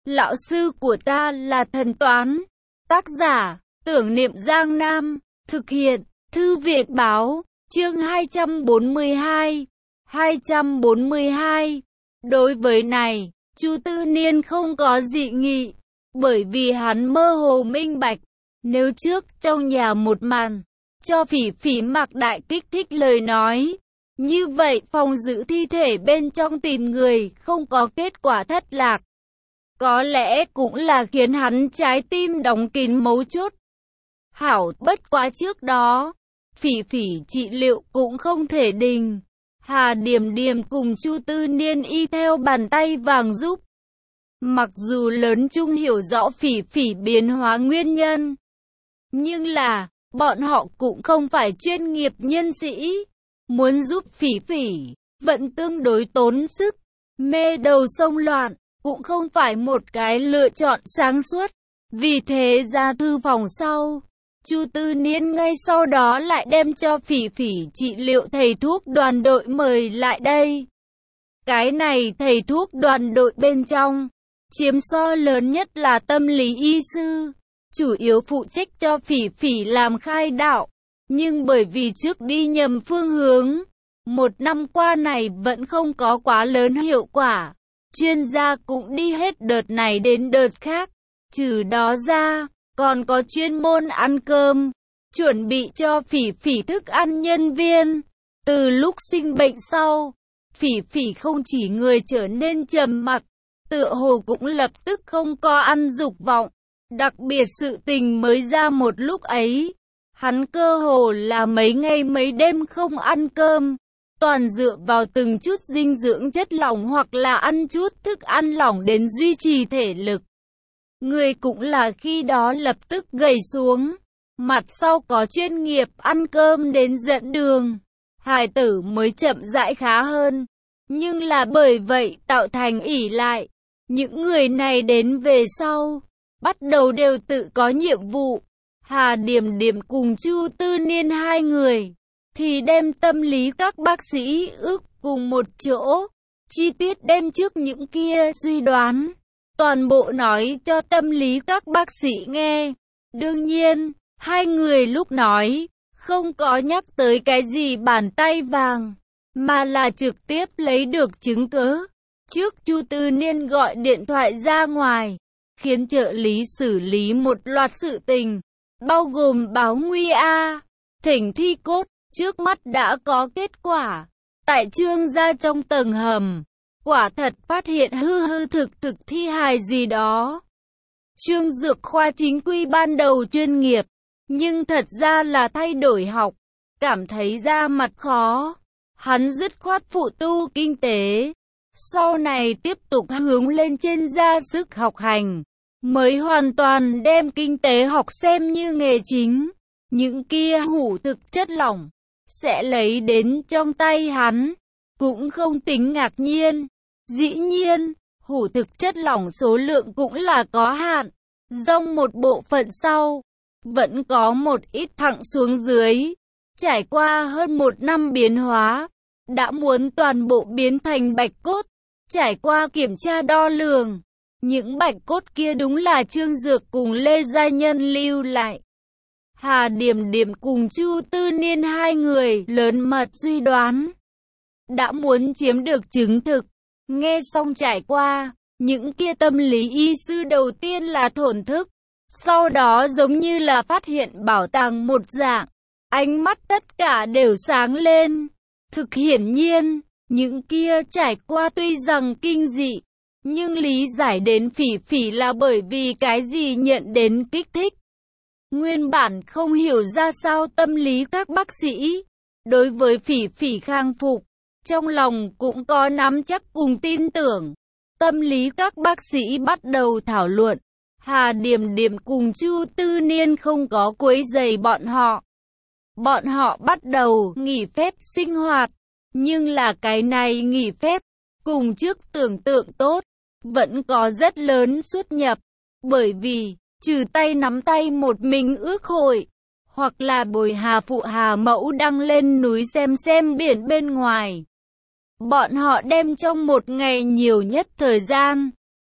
Lão sư của ta là thần toán. Tác giả, Tưởng Niệm Giang Nam. Thực hiện, Thư viện Báo. Chương 242. 242. Đối với này, Chu Tư Niên không có dị nghị, bởi vì hắn mơ hồ minh bạch. Nếu trước trong nhà một màn, cho Phỉ Phỉ mặc đại kích thích lời nói, như vậy phòng giữ thi thể bên trong tìm người không có kết quả thất lạc. Có lẽ cũng là khiến hắn trái tim đóng kín mấu chốt. Hảo, bất quá trước đó, Phỉ Phỉ trị liệu cũng không thể đình. Hà Điềm Điềm cùng Chu Tư Niên y theo bàn tay vàng giúp. Mặc dù lớn chung hiểu rõ Phỉ Phỉ biến hóa nguyên nhân, nhưng là, bọn họ cũng không phải chuyên nghiệp nhân sĩ. Muốn giúp Phỉ Phỉ, vẫn tương đối tốn sức. Mê đầu sông loạn, cũng không phải một cái lựa chọn sáng suốt. Vì thế ra thư phòng sau, Chu Tư Niên ngay sau đó lại đem cho Phỉ Phỉ trị liệu thầy thuốc đoàn đội mời lại đây. Cái này thầy thuốc đoàn đội bên trong, chiếm so lớn nhất là tâm lý y sư, chủ yếu phụ trách cho Phỉ Phỉ làm khai đạo. Nhưng bởi vì trước đi nhầm phương hướng, một năm qua này vẫn không có quá lớn hiệu quả. Chuyên gia cũng đi hết đợt này đến đợt khác. Trừ đó ra, còn có chuyên môn ăn cơm, chuẩn bị cho Phỉ Phỉ thức ăn nhân viên. Từ lúc sinh bệnh sau, Phỉ Phỉ không chỉ người trở nên trầm mặc, tựa hồ cũng lập tức không có ăn dục vọng. Đặc biệt sự tình mới ra một lúc ấy, hắn cơ hồ là mấy ngày mấy đêm không ăn cơm, toàn dựa vào từng chút dinh dưỡng chất lỏng hoặc là ăn chút thức ăn lỏng đến duy trì thể lực. Người cũng là khi đó lập tức gầy xuống, mặt sau có chuyên nghiệp ăn cơm đến dẫn đường, hài tử mới chậm rãi khá hơn. Nhưng là bởi vậy tạo thành ỷ lại, những người này đến về sau, bắt đầu đều tự có nhiệm vụ. Hà Điềm Điềm cùng Chu Tư Niên hai người, thì đem tâm lý các bác sĩ ước cùng một chỗ, chi tiết đem trước những kia suy đoán, toàn bộ nói cho tâm lý các bác sĩ nghe. Đương nhiên, hai người lúc nói, không có nhắc tới cái gì bàn tay vàng, mà là trực tiếp lấy được chứng cứ. Trước Chu Tư Niên gọi điện thoại ra ngoài, khiến trợ lý xử lý một loạt sự tình, bao gồm báo nguy thỉnh thi cốt, trước mắt đã có kết quả. Tại Trương gia trong tầng hầm, quả thật phát hiện hư thực thi hài gì đó. Trương Dược khoa chính quy ban đầu chuyên nghiệp, nhưng thật ra là thay đổi học, cảm thấy ra mặt khó. Hắn dứt khoát phụ tu kinh tế, sau này tiếp tục hướng lên trên ra sức học hành, mới hoàn toàn đem kinh tế học xem như nghề chính. Những kia hủ thực chất lỏng sẽ lấy đến trong tay hắn, cũng không tính ngạc nhiên. Dĩ nhiên, hủ thực chất lỏng số lượng cũng là có hạn, dòng một bộ phận sau, vẫn có một ít thẳng xuống dưới. Trải qua hơn một năm biến hóa, đã muốn toàn bộ biến thành bạch cốt. Trải qua kiểm tra đo lường, những bạch cốt kia đúng là Trương Dược cùng Lê Gia Nhân lưu lại. Hà Điềm Điềm cùng Chu Tư Niên hai người lớn mật suy đoán, đã muốn chiếm được chứng thực. Nghe xong trải qua, những kia tâm lý y sư đầu tiên là thổn thức, sau đó giống như là phát hiện bảo tàng một dạng, ánh mắt tất cả đều sáng lên. Thực hiển nhiên, những kia trải qua tuy rằng kinh dị, nhưng lý giải đến Phỉ Phỉ là bởi vì cái gì nhận đến kích thích. Nguyên bản không hiểu ra sao tâm lý các bác sĩ, đối với Phỉ Phỉ khang phục, trong lòng cũng có nắm chắc cùng tin tưởng. Tâm lý các bác sĩ bắt đầu thảo luận, Hà Điềm Điềm cùng Chu Tư Niên không có quấy rầy bọn họ. Bọn họ bắt đầu nghỉ phép sinh hoạt, nhưng là cái này nghỉ phép, cùng trước tưởng tượng tốt, vẫn có rất lớn xuất nhập, bởi vì, trừ tay nắm tay một mình ước hội, hoặc là bồi Hà phụ Hà mẫu đăng lên núi xem biển bên ngoài. Bọn họ đem trong một ngày nhiều nhất thời gian,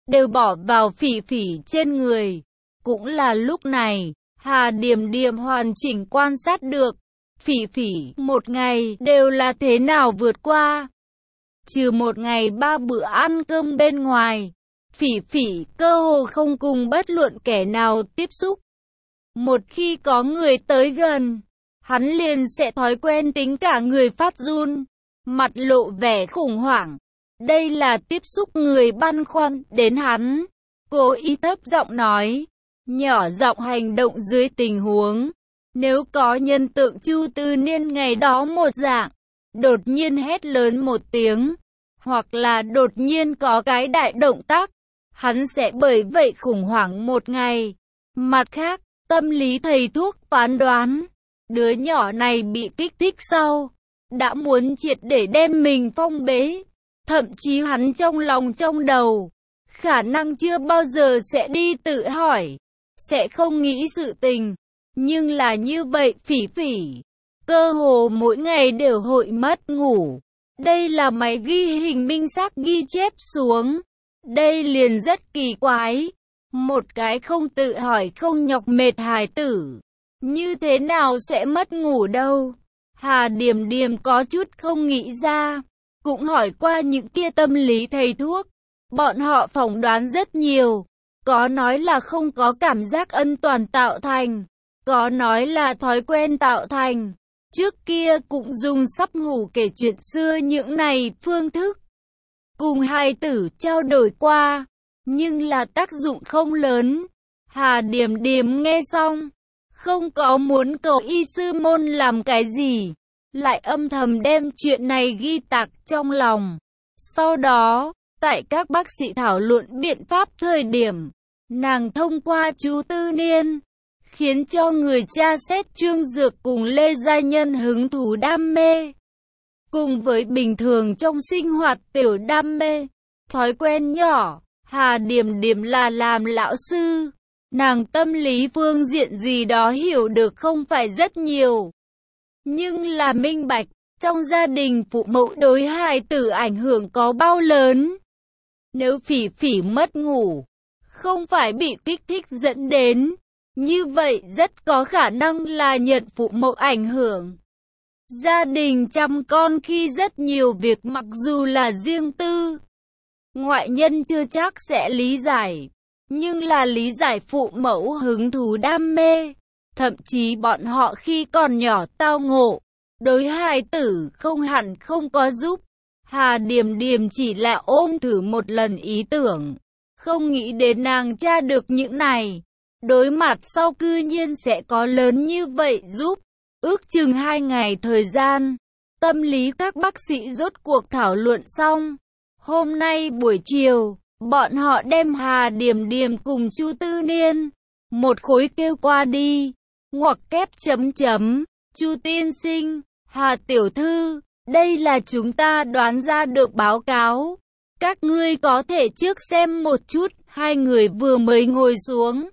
đều bỏ vào Phỉ Phỉ trên người. Cũng là lúc này, Hà Điềm Điềm hoàn chỉnh quan sát được Phỉ Phỉ một ngày đều là thế nào vượt qua. Trừ một ngày 3 bữa ăn cơm bên ngoài, Phỉ Phỉ cơ hồ không cùng bất luận kẻ nào tiếp xúc. Một khi có người tới gần, hắn liền sẽ thói quen tính cả người phát run, mặt lộ vẻ khủng hoảng. Đây là tiếp xúc người băn khoăn đến hắn. Cố ý thấp giọng nói, nhỏ giọng hành động dưới tình huống. Nếu có nhân tượng Chu Tư Niên ngày đó một dạng, đột nhiên hét lớn một tiếng, hoặc là đột nhiên có cái đại động tác, hắn sẽ bởi vậy khủng hoảng một ngày. Mặt khác, tâm lý thầy thuốc phán đoán, đứa nhỏ này bị kích thích sau, đã muốn triệt để đem mình phong bế. Thậm chí hắn trong lòng trong đầu, khả năng chưa bao giờ sẽ đi tự hỏi, sẽ không nghĩ sự tình. Nhưng là như vậy Phỉ Phỉ, cơ hồ mỗi ngày đều hội mất ngủ. Đây là máy ghi hình minh xác ghi chép xuống. Đây liền rất kỳ quái. Một cái không tự hỏi không nhọc mệt hài tử, như thế nào sẽ mất ngủ đâu. Hà Điềm Điềm có chút không nghĩ ra. Cũng hỏi qua những kia tâm lý thầy thuốc. Bọn họ phỏng đoán rất nhiều. Có nói là không có cảm giác an toàn tạo thành. Có nói là thói quen tạo thành. Trước kia cũng dùng sắp ngủ kể chuyện xưa những này phương thức. Cùng hài tử trao đổi qua. Nhưng là tác dụng không lớn. Hà Điềm Điềm nghe xong, không có muốn cầu y sư môn làm cái gì, lại âm thầm đem chuyện này ghi tạc trong lòng. Sau đó, tại các bác sĩ thảo luận biện pháp thời điểm, nàng thông qua Chu Tư Niên, khiến cho người cha xét Trương Dược cùng Lê Gia Nhân hứng thú đam mê. Cùng với bình thường trong sinh hoạt tiểu đam mê, thói quen nhỏ, Hà Điềm Điềm là làm lão sư. Nàng tâm lý phương diện gì đó hiểu được không phải rất nhiều. Nhưng là minh bạch, trong gia đình phụ mẫu đối hài tử ảnh hưởng có bao lớn. Nếu Phỉ Phỉ mất ngủ, không phải bị kích thích dẫn đến, như vậy rất có khả năng là nhận phụ mẫu ảnh hưởng. Gia đình chăm con khi rất nhiều việc mặc dù là riêng tư, ngoại nhân chưa chắc sẽ lý giải, nhưng là lý giải phụ mẫu hứng thú đam mê. Thậm chí bọn họ khi còn nhỏ tao ngộ, đối hài tử không hẳn không có giúp. Hà Điềm Điềm chỉ là ôm thử một lần ý tưởng, không nghĩ đến nàng tra được những này. Đối mặt sau cư nhiên sẽ có lớn như vậy giúp. Ước chừng 2 ngày thời gian, tâm lý các bác sĩ rốt cuộc thảo luận xong. Hôm nay buổi chiều, bọn họ đem Hà Điềm Điềm cùng Chu Tư Niên một khối kêu qua đi. Ngoặc kép chấm chấm, Chu tiên sinh, Hà tiểu thư, đây là chúng ta đoán ra được báo cáo. Các ngươi có thể trước xem một chút. Hai người vừa mới ngồi xuống,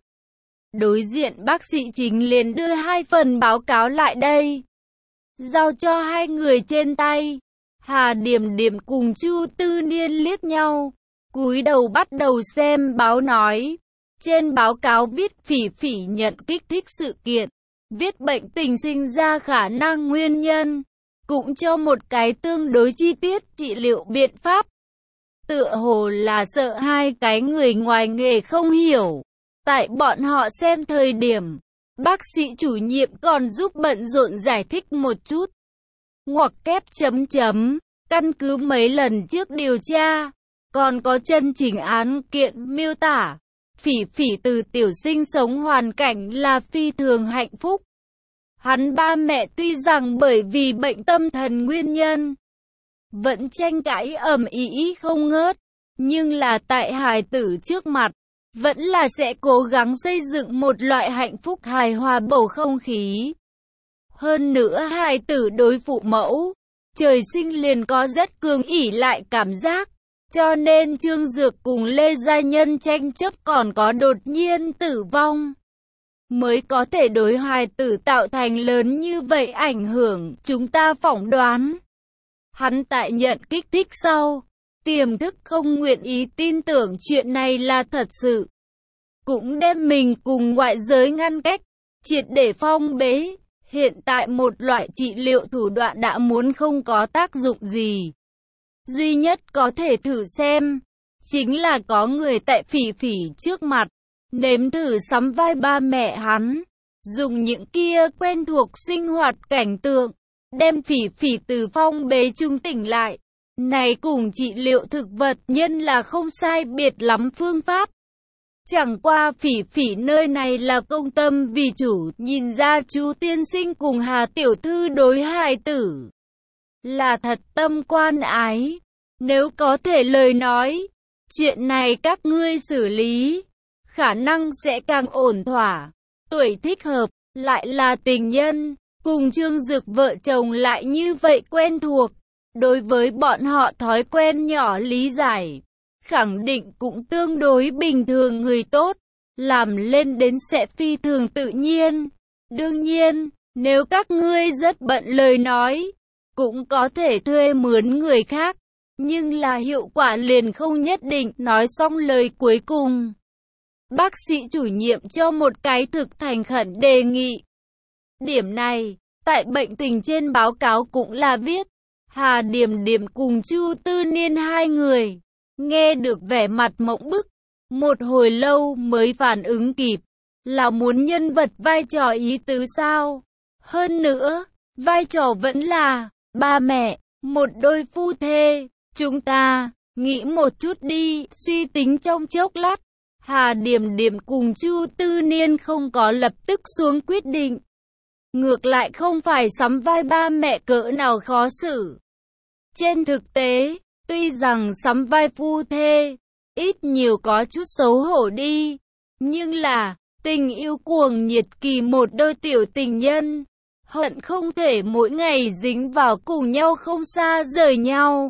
đối diện bác sĩ chính liền đưa 2 phần báo cáo lại đây, giao cho hai người trên tay. Hà Điềm Điềm cùng Chu Tư Niên liếc nhau, cúi đầu bắt đầu xem báo nói. Trên báo cáo viết Phỉ Phỉ nhận kích thích sự kiện, viết bệnh tình sinh ra khả năng nguyên nhân, cũng cho một cái tương đối chi tiết trị liệu biện pháp. Tựa hồ là sợ hai cái người ngoài nghề không hiểu. Tại bọn họ xem thời điểm, bác sĩ chủ nhiệm còn giúp bận rộn giải thích một chút. Ngoặc kép chấm chấm, căn cứ mấy lần trước điều tra, còn có chân trình án kiện miêu tả. Phỉ Phỉ từ tiểu sinh sống hoàn cảnh là phi thường hạnh phúc. Hắn ba mẹ tuy rằng bởi vì bệnh tâm thần nguyên nhân, vẫn tranh cãi ầm ĩ không ngớt, nhưng là tại hài tử trước mặt, vẫn là sẽ cố gắng xây dựng một loại hạnh phúc hài hòa bầu không khí. Hơn nữa hài tử đối phụ mẫu, trời sinh liền có rất cường ỷ lại cảm giác, cho nên Trương Dược cùng Lê Gia Nhân tranh chấp còn có đột nhiên tử vong, mới có thể đối hài tử tạo thành lớn như vậy ảnh hưởng. Chúng ta phỏng đoán, hắn tại nhận kích thích sau, Tiềm thức không nguyện ý tin tưởng chuyện này là thật sự. Cũng đem mình cùng ngoại giới ngăn cách, triệt để phong bế. Hiện tại một loại trị liệu thủ đoạn đã muốn không có tác dụng gì. Duy nhất có thể thử xem, chính là có người tại Phỉ Phỉ trước mặt, nếm thử sắm vai ba mẹ hắn, dùng những kia quen thuộc sinh hoạt cảnh tượng, đem Phỉ Phỉ từ phong bế trung tỉnh lại. Này cùng trị liệu thực vật nhân là không sai biệt lắm phương pháp. Chẳng qua Phỉ Phỉ nơi này là công tâm vì chủ, nhìn ra chú tiên sinh cùng Hà tiểu thư đối hài tử là thật tâm quan ái. Nếu có thể lời nói, chuyện này các ngươi xử lý, khả năng sẽ càng ổn thỏa. Tuổi thích hợp, lại là tình nhân, cùng Trương Dực vợ chồng lại như vậy quen thuộc. Đối với bọn họ thói quen nhỏ lý giải, khẳng định cũng tương đối bình thường người tốt, làm lên đến sẽ phi thường tự nhiên. Đương nhiên, nếu các ngươi rất bận lời nói, cũng có thể thuê mướn người khác, nhưng là hiệu quả liền không nhất định. Nói xong lời cuối cùng, bác sĩ chủ nhiệm cho một cái thực thành khẩn đề nghị. Điểm này, tại bệnh tình trên báo cáo cũng là viết. Hà Điềm Điềm cùng Chu Tư Niên hai người, nghe được vẻ mặt mộng bức, một hồi lâu mới phản ứng kịp, là muốn nhân vật vai trò ý tứ sao? Hơn nữa, vai trò vẫn là ba mẹ, một đôi phu thê. Chúng ta, nghĩ một chút đi, suy tính trong chốc lát. Hà Điềm Điềm cùng Chu Tư Niên không có lập tức xuống quyết định. Ngược lại không phải sắm vai ba mẹ cỡ nào khó xử. Trên thực tế, tuy rằng sắm vai phu thê, ít nhiều có chút xấu hổ đi, nhưng là, tình yêu cuồng nhiệt kỳ một đôi tiểu tình nhân, hận không thể mỗi ngày dính vào cùng nhau không xa rời nhau.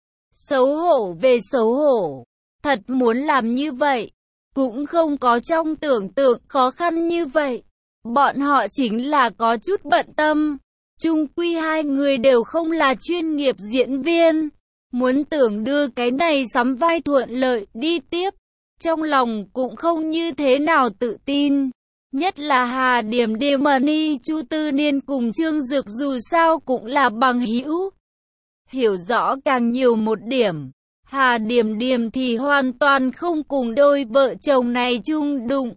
Xấu hổ về xấu hổ, thật muốn làm như vậy, cũng không có trong tưởng tượng khó khăn như vậy. Bọn họ chính là có chút bận tâm. Chung quy hai người đều không là chuyên nghiệp diễn viên. Muốn tưởng đưa cái này sắm vai thuận lợi đi tiếp, trong lòng cũng không như thế nào tự tin. Nhất là Hà Điềm Điềm Ni Chu Tư Niên cùng Trương Dực dù sao cũng là bằng hữu. Hiểu rõ càng nhiều một điểm, Hà Điềm Điềm thì hoàn toàn không cùng đôi vợ chồng này chung đụng.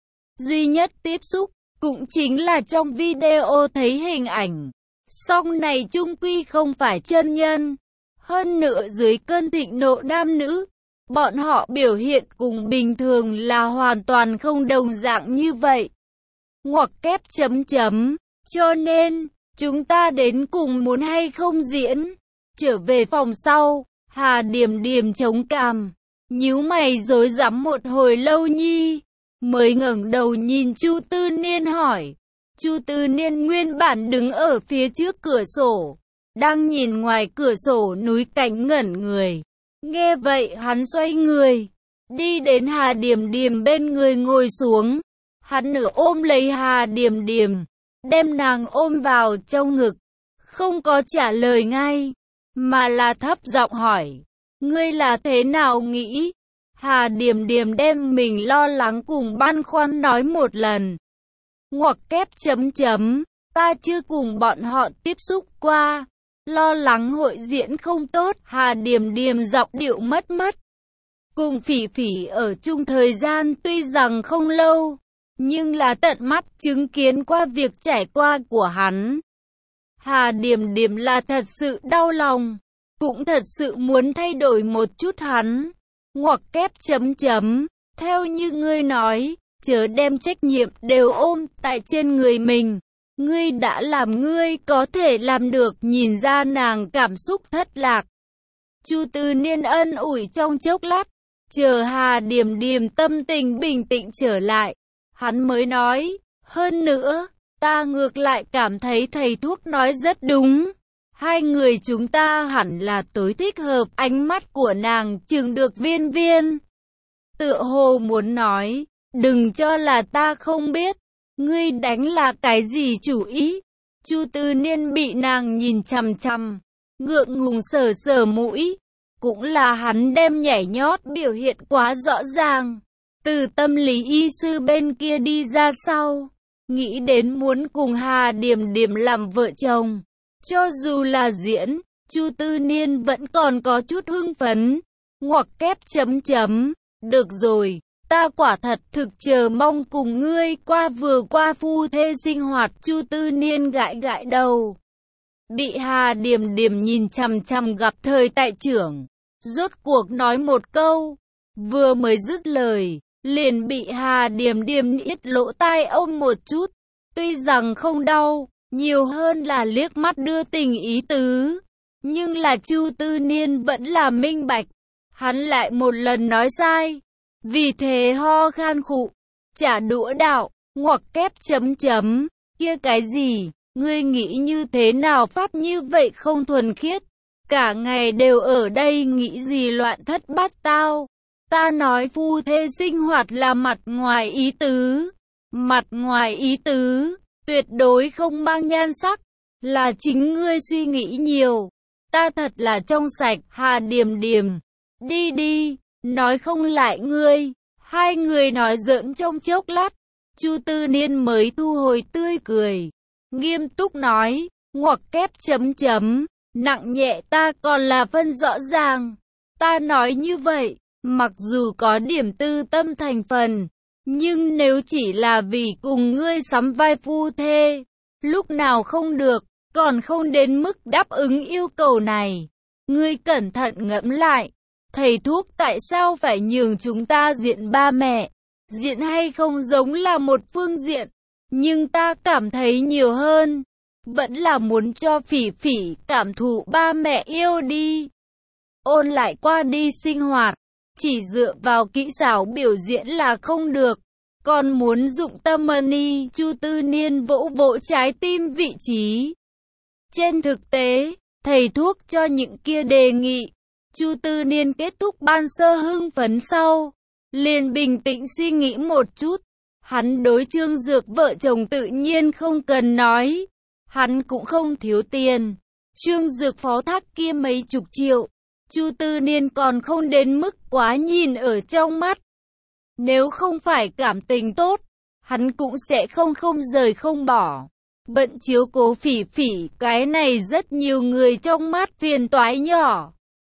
Duy nhất tiếp xúc, cũng chính là trong video thấy hình ảnh. Song này chung quy không phải chân nhân. Hơn nữa dưới cơn thịnh nộ nam nữ, bọn họ biểu hiện cùng bình thường là hoàn toàn không đồng dạng như vậy. Ngoặc kép chấm chấm. Cho nên, chúng ta đến cùng muốn hay không diễn. Trở về phòng sau, Hà Điềm Điềm chống cằm, nhíu mày rối rắm một hồi lâu nhi, mới ngẩng đầu nhìn Chu Tư Niên hỏi. Chu Tư Niên nguyên bản đứng ở phía trước cửa sổ, đang nhìn ngoài cửa sổ núi cảnh ngẩn người. Nghe vậy hắn xoay người, đi đến Hà Điềm Điềm bên người ngồi xuống. Hắn nửa ôm lấy Hà Điềm Điềm, đem nàng ôm vào trong ngực, không có trả lời ngay, mà là thấp giọng hỏi, ngươi là thế nào nghĩ? Hà Điềm Điềm đem mình lo lắng cùng băn khoăn nói một lần. Ngoặc kép chấm chấm, ta chưa cùng bọn họ tiếp xúc qua, lo lắng hội diễn không tốt. Hà Điềm Điềm giọng điệu mất mát. Cùng Phỉ Phỉ ở chung thời gian tuy rằng không lâu, nhưng là tận mắt chứng kiến qua việc trải qua của hắn. Hà Điềm Điềm là thật sự đau lòng, cũng thật sự muốn thay đổi một chút hắn. Ngoặc kép chấm chấm, theo như ngươi nói, chớ đem trách nhiệm đều ôm tại trên người mình. Ngươi đã làm ngươi có thể làm được. Nhìn ra nàng cảm xúc thất lạc, Chu Tư Niên ân ủi trong chốc lát, chờ Hà Điềm Điềm tâm tình bình tĩnh trở lại, hắn mới nói, hơn nữa, ta ngược lại cảm thấy thầy thuốc nói rất đúng. Hai người chúng ta hẳn là tối thích hợp. Ánh mắt của nàng chừng được Viên Viên, tựa hồ muốn nói, đừng cho là ta không biết, ngươi đánh là cái gì chủ ý. Chu Tư Niên bị nàng nhìn chằm chằm, ngượng ngùng sờ sờ mũi, cũng là hắn đem nhảy nhót biểu hiện quá rõ ràng. Từ tâm lý y sư bên kia đi ra sau, nghĩ đến muốn cùng Hà Điềm Điềm làm vợ chồng. Cho dù là diễn, Chu Tư Niên vẫn còn có chút hưng phấn. Ngoặc kép chấm chấm, được rồi, ta quả thật thực chờ mong cùng ngươi vừa qua phu thê sinh hoạt. Chu Tư Niên gãi gãi đầu. Bị Hà Điềm Điềm nhìn chằm chằm gặp thời tại trưởng, rốt cuộc nói một câu, vừa mới dứt lời, liền bị Hà Điềm Điềm niết lỗ tai ôm một chút, tuy rằng không đau, nhiều hơn là liếc mắt đưa tình ý tứ, nhưng là Chu Tư Niên vẫn là minh bạch, hắn lại một lần nói sai, vì thế ho khan khụ, trả đũa đạo, ngoặc kép chấm chấm, kia cái gì, ngươi nghĩ như thế nào pháp như vậy không thuần khiết, cả ngày đều ở đây nghĩ gì loạn thất bát tao. Ta nói phu thê sinh hoạt là mặt ngoài ý tứ. Mặt ngoài ý tứ, tuyệt đối không mang nhan sắc, là chính ngươi suy nghĩ nhiều. Ta thật là trong sạch. Hà Điềm Điềm, đi đi, nói không lại ngươi. Hai người nói giỡn trong chốc lát, Chu Tư Niên mới thu hồi tươi cười, nghiêm túc nói, ngoặc kép chấm chấm, nặng nhẹ ta còn là phân rõ ràng. Ta nói như vậy, mặc dù có điểm tư tâm thành phần, nhưng nếu chỉ là vì cùng ngươi sắm vai phu thê, lúc nào không được, còn không đến mức đáp ứng yêu cầu này. Ngươi cẩn thận ngẫm lại, thầy thuốc tại sao phải nhường chúng ta diện ba mẹ? Diện hay không giống là một phương diện, nhưng ta cảm thấy nhiều hơn, vẫn là muốn cho Phỉ Phỉ cảm thụ ba mẹ yêu đi. Ôn lại qua đi sinh hoạt, chỉ dựa vào kỹ xảo biểu diễn là không được, còn muốn dụng tâm money. Chu Tư Niên vỗ vỗ trái tim vị trí. Trên thực tế, thầy thuốc cho những kia đề nghị, Chu Tư Niên kết thúc ban sơ hưng phấn sau, liền bình tĩnh suy nghĩ một chút. Hắn đối Trương Dược vợ chồng tự nhiên không cần nói, hắn cũng không thiếu tiền. Trương Dược phó thác kia mấy chục triệu, Chu Tư Niên còn không đến mức quá nhìn ở trong mắt. Nếu không phải cảm tình tốt, hắn cũng sẽ không rời không bỏ. Bận chiếu cố Phỉ Phỉ, cái này rất nhiều người trong mắt phiền toái nhỏ.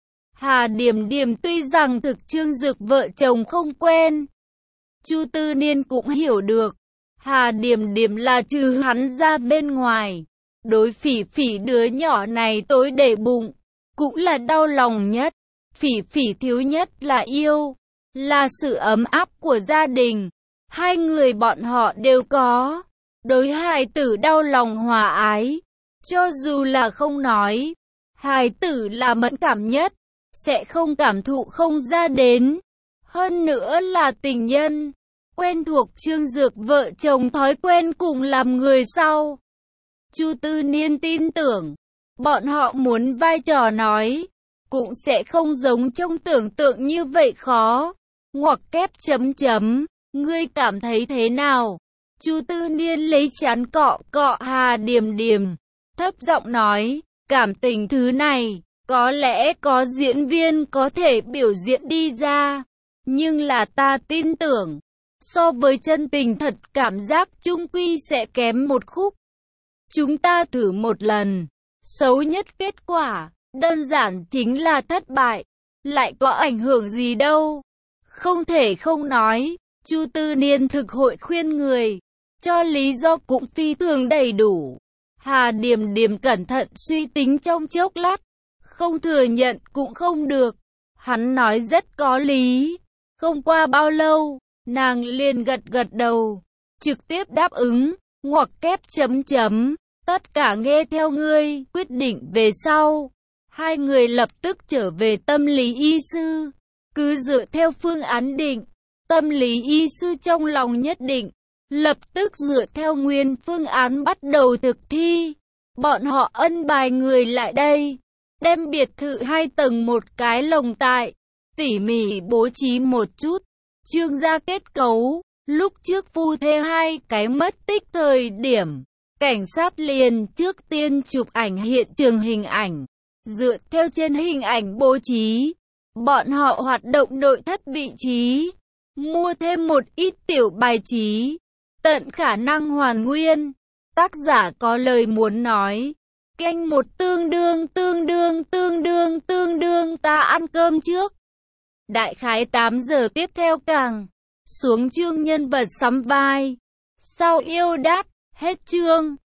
Hà Điềm Điềm tuy rằng thực Trương Dược vợ chồng không quen, Chu Tư Niên cũng hiểu được. Hà Điềm Điềm là trừ hắn ra bên ngoài, đối Phỉ Phỉ đứa nhỏ này tối để bụng, cũng là đau lòng nhất. Phỉ Phỉ thiếu nhất là yêu, là sự ấm áp của gia đình. Hai người bọn họ đều có. Đối hài tử đau lòng hòa ái, cho dù là không nói, hài tử là mẫn cảm nhất, sẽ không cảm thụ không ra đến. Hơn nữa là tình nhân, quen thuộc Trương Dược vợ chồng thói quen cùng làm người sau. Chu Tư Niên tin tưởng, bọn họ muốn vai trò nói, cũng sẽ không giống trong tưởng tượng như vậy khó. Ngoặc kép chấm chấm, ngươi cảm thấy thế nào? Chu Tư Niên lấy chán cọ cọ Hà Điềm Điềm, thấp giọng nói, cảm tình thứ này, có lẽ có diễn viên có thể biểu diễn đi ra, nhưng là ta tin tưởng, so với chân tình thật cảm giác chung quy sẽ kém một khúc. Chúng ta thử một lần, xấu nhất kết quả, đơn giản chính là thất bại, lại có ảnh hưởng gì đâu. Không thể không nói, Chu Tư Niên thực hội khuyên người, cho lý do cũng phi thường đầy đủ. Hà Điềm Điềm cẩn thận suy tính trong chốc lát, không thừa nhận cũng không được. Hắn nói rất có lý. Không qua bao lâu, nàng liền gật gật đầu, trực tiếp đáp ứng, ngoặc kép chấm chấm, tất cả nghe theo ngươi. Quyết định về sau, hai người lập tức trở về tâm lý y sư, cứ dựa theo phương án định. Tâm lý y sư trong lòng nhất định, lập tức dựa theo nguyên phương án bắt đầu thực thi. Bọn họ ân bài người lại đây, đem biệt thự 2 tầng một cái lồng tại, tỉ mỉ bố trí một chút. Trương gia kết cấu, lúc trước phu thê 2 cái mất tích thời điểm, cảnh sát liền trước tiên chụp ảnh hiện trường hình ảnh, Dựa theo trên hình ảnh bố trí, bọn họ hoạt động nội thất vị trí, mua thêm một ít tiểu bài trí, tận khả năng hoàn nguyên. Tác giả có lời muốn nói. Canh một tương đương ta ăn cơm trước. Đại khái 8 giờ tiếp theo càng xuống chương nhân vật sắm vai. Sau yêu đát, hết chương.